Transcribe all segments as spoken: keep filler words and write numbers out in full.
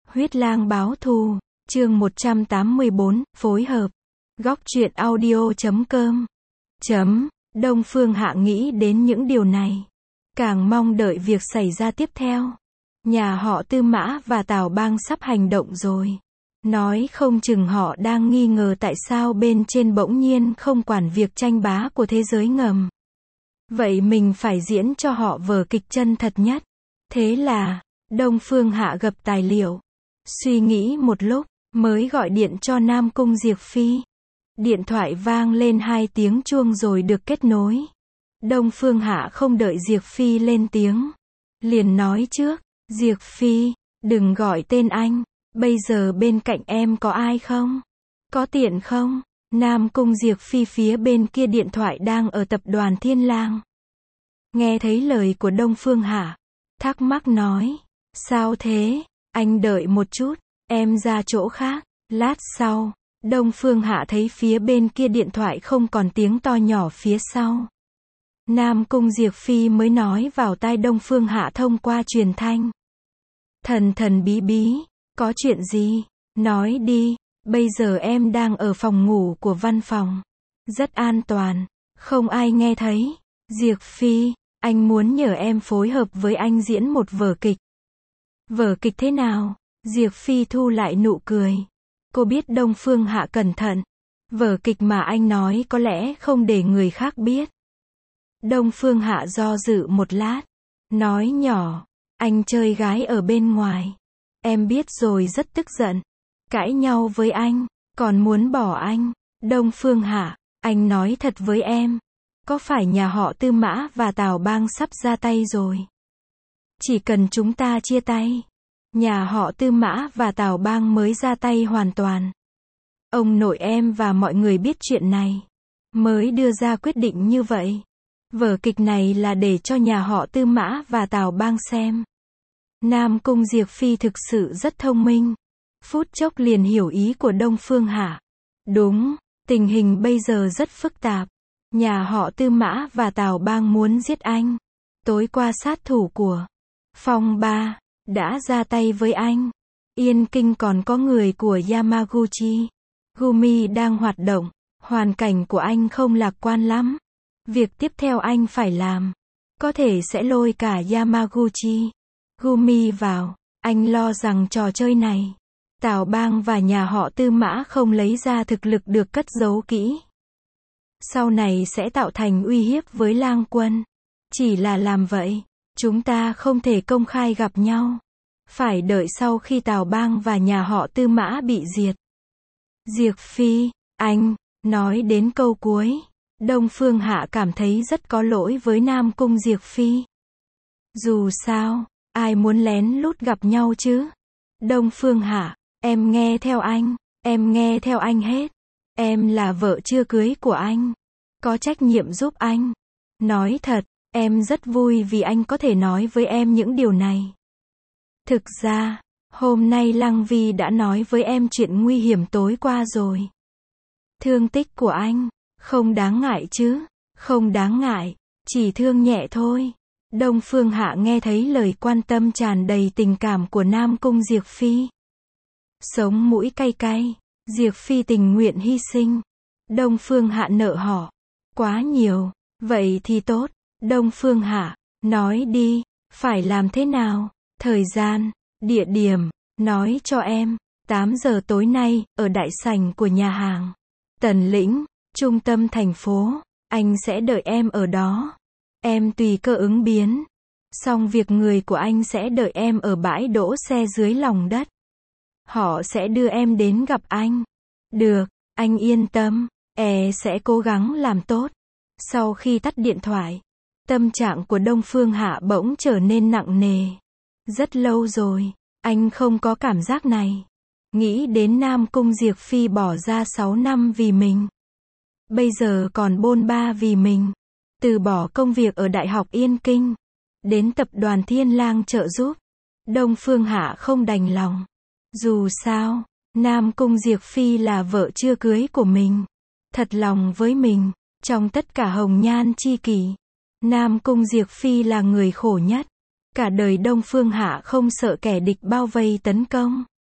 Huyết lang báo thù, chương một trăm tám mươi bốn, phối hợp. Góc truyện audio chấm com. Chấm, Đông Phương Hạ nghĩ đến những điều này. Càng mong đợi việc xảy ra tiếp theo. Nhà họ Tư Mã và Tào Bang sắp hành động rồi. Nói không chừng họ đang nghi ngờ tại sao bên trên bỗng nhiên không quản việc tranh bá của thế giới ngầm. Vậy mình phải diễn cho họ vở kịch chân thật nhất. Thế là, Đông Phương Hạ gập tài liệu. Suy nghĩ một lúc, mới gọi điện cho Nam Cung Diệp Phi. Điện thoại vang lên hai tiếng chuông rồi được kết nối. Đông Phương Hạ không đợi Diệp Phi lên tiếng. Liền nói trước, Diệp Phi, đừng gọi tên anh. Bây giờ bên cạnh em có ai không? Có tiện không? Nam Cung Diệp Phi phía bên kia điện thoại đang ở tập đoàn Thiên Lang. Nghe thấy lời của Đông Phương Hạ, thắc mắc nói, sao thế? Anh đợi một chút, em ra chỗ khác. Lát sau, Đông Phương Hạ thấy phía bên kia điện thoại không còn tiếng to nhỏ phía sau. Nam Cung Diệp Phi mới nói vào tai Đông Phương Hạ thông qua truyền thanh. Thần thần bí bí, có chuyện gì? Nói đi, bây giờ em đang ở phòng ngủ của văn phòng. Rất an toàn, không ai nghe thấy. Diệp Phi, anh muốn nhờ em phối hợp với anh diễn một vở kịch. Vở kịch thế nào? Diệp Phi thu lại nụ cười. Cô biết Đông Phương Hạ cẩn thận. Vở kịch mà anh nói có lẽ không để người khác biết. Đông Phương Hạ do dự một lát. Nói nhỏ, anh chơi gái ở bên ngoài. Em biết rồi rất tức giận. Cãi nhau với anh, còn muốn bỏ anh. Đông Phương Hạ, anh nói thật với em. Có phải nhà họ Tư Mã và Tào Bang sắp ra tay rồi? Chỉ cần chúng ta chia tay. Nhà họ Tư Mã và Tào Bang mới ra tay hoàn toàn. Ông nội em và mọi người biết chuyện này. Mới đưa ra quyết định như vậy. Vở kịch này là để cho nhà họ Tư Mã và Tào Bang xem. Nam Cung Diệp Phi thực sự rất thông minh. Phút chốc liền hiểu ý của Đông Phương Hạ. Đúng, tình hình bây giờ rất phức tạp. Nhà họ Tư Mã và Tào Bang muốn giết anh. Tối qua sát thủ của Phong Ba đã ra tay với anh. Yên Kinh còn có người của Yamaguchi. Gumi đang hoạt động. Hoàn cảnh của anh không lạc quan lắm. Việc tiếp theo anh phải làm, có thể sẽ lôi cả Yamaguchi, Gumi vào. Anh lo rằng trò chơi này, Tào Bang và nhà họ Tư Mã không lấy ra thực lực được cất giấu kỹ. Sau này sẽ tạo thành uy hiếp với Lang Quân. Chỉ là làm vậy, chúng ta không thể công khai gặp nhau. Phải đợi sau khi Tào Bang và nhà họ Tư Mã bị diệt. Diệp Phi, anh, nói đến câu cuối. Đông Phương Hạ cảm thấy rất có lỗi với Nam Cung Diệp Phi. Dù sao, ai muốn lén lút gặp nhau chứ? Đông Phương Hạ, em nghe theo anh, em nghe theo anh hết. Em là vợ chưa cưới của anh. Có trách nhiệm giúp anh. Nói thật, em rất vui vì anh có thể nói với em những điều này. Thực ra, hôm nay Lăng Vi đã nói với em chuyện nguy hiểm tối qua rồi. Thương tích của anh, không đáng ngại chứ? Không đáng ngại, chỉ thương nhẹ thôi. Đông Phương Hạ nghe thấy lời quan tâm tràn đầy tình cảm của Nam Cung Diệp Phi. Sống mũi cay cay, Diệp Phi tình nguyện hy sinh. Đông Phương Hạ nợ họ quá nhiều, vậy thì tốt. Đông Phương Hạ, nói đi, phải làm thế nào? Thời gian, địa điểm, nói cho em. tám giờ tối nay, ở đại sảnh của nhà hàng Tần Lĩnh, trung tâm thành phố. Anh sẽ đợi em ở đó. Em tùy cơ ứng biến. Xong việc người của anh sẽ đợi em ở bãi đỗ xe dưới lòng đất. Họ sẽ đưa em đến gặp anh. Được, anh yên tâm. E sẽ cố gắng làm tốt. Sau khi tắt điện thoại, tâm trạng của Đông Phương Hạ bỗng trở nên nặng nề. Rất lâu rồi, anh không có cảm giác này. Nghĩ đến Nam Cung Diệp Phi bỏ ra sáu năm vì mình. Bây giờ còn bôn ba vì mình. Từ bỏ công việc ở Đại học Yên Kinh. Đến tập đoàn Thiên Lang trợ giúp. Đông Phương Hạ không đành lòng. Dù sao, Nam Cung Diệp Phi là vợ chưa cưới của mình. Thật lòng với mình. Trong tất cả hồng nhan chi kỷ, Nam Cung Diệp Phi là người khổ nhất. Cả đời Đông Phương Hạ không sợ kẻ địch bao vây tấn công.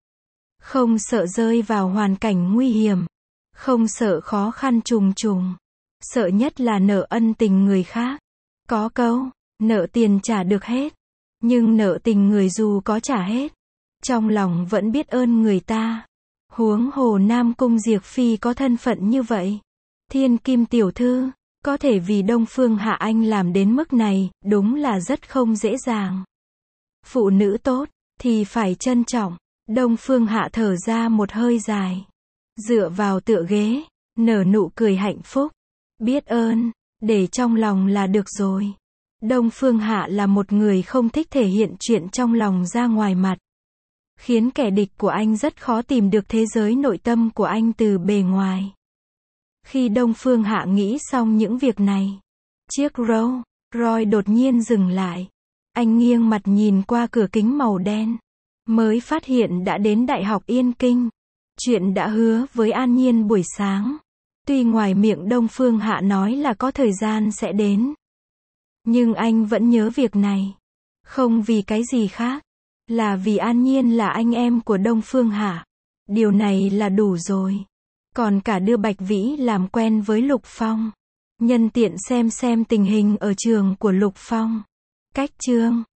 Không sợ rơi vào hoàn cảnh nguy hiểm. Không sợ khó khăn trùng trùng. Sợ nhất là nợ ân tình người khác. Có câu, nợ tiền trả được hết. Nhưng nợ tình người dù có trả hết, trong lòng vẫn biết ơn người ta. Huống hồ Nam Cung Diệp Phi có thân phận như vậy. Thiên kim tiểu thư, có thể vì Đông Phương Hạ Anh làm đến mức này, đúng là rất không dễ dàng. Phụ nữ tốt, thì phải trân trọng. Đông Phương Hạ thở ra một hơi dài. Dựa vào tựa ghế, nở nụ cười hạnh phúc. Biết ơn, để trong lòng là được rồi. Đông Phương Hạ là một người không thích thể hiện chuyện trong lòng ra ngoài mặt. Khiến kẻ địch của anh rất khó tìm được thế giới nội tâm của anh từ bề ngoài. Khi Đông Phương Hạ nghĩ xong những việc này, chiếc Rolls Royce đột nhiên dừng lại. Anh nghiêng mặt nhìn qua cửa kính màu đen. Mới phát hiện đã đến Đại học Yên Kinh. Chuyện đã hứa với An Nhiên buổi sáng. Tuy ngoài miệng Đông Phương Hạ nói là có thời gian sẽ đến. Nhưng anh vẫn nhớ việc này. Không vì cái gì khác. Là vì An Nhiên là anh em của Đông Phương Hạ. Điều này là đủ rồi. Còn cả đưa Bạch Vĩ làm quen với Lục Phong. Nhân tiện xem xem tình hình ở trường của Lục Phong. Cách chương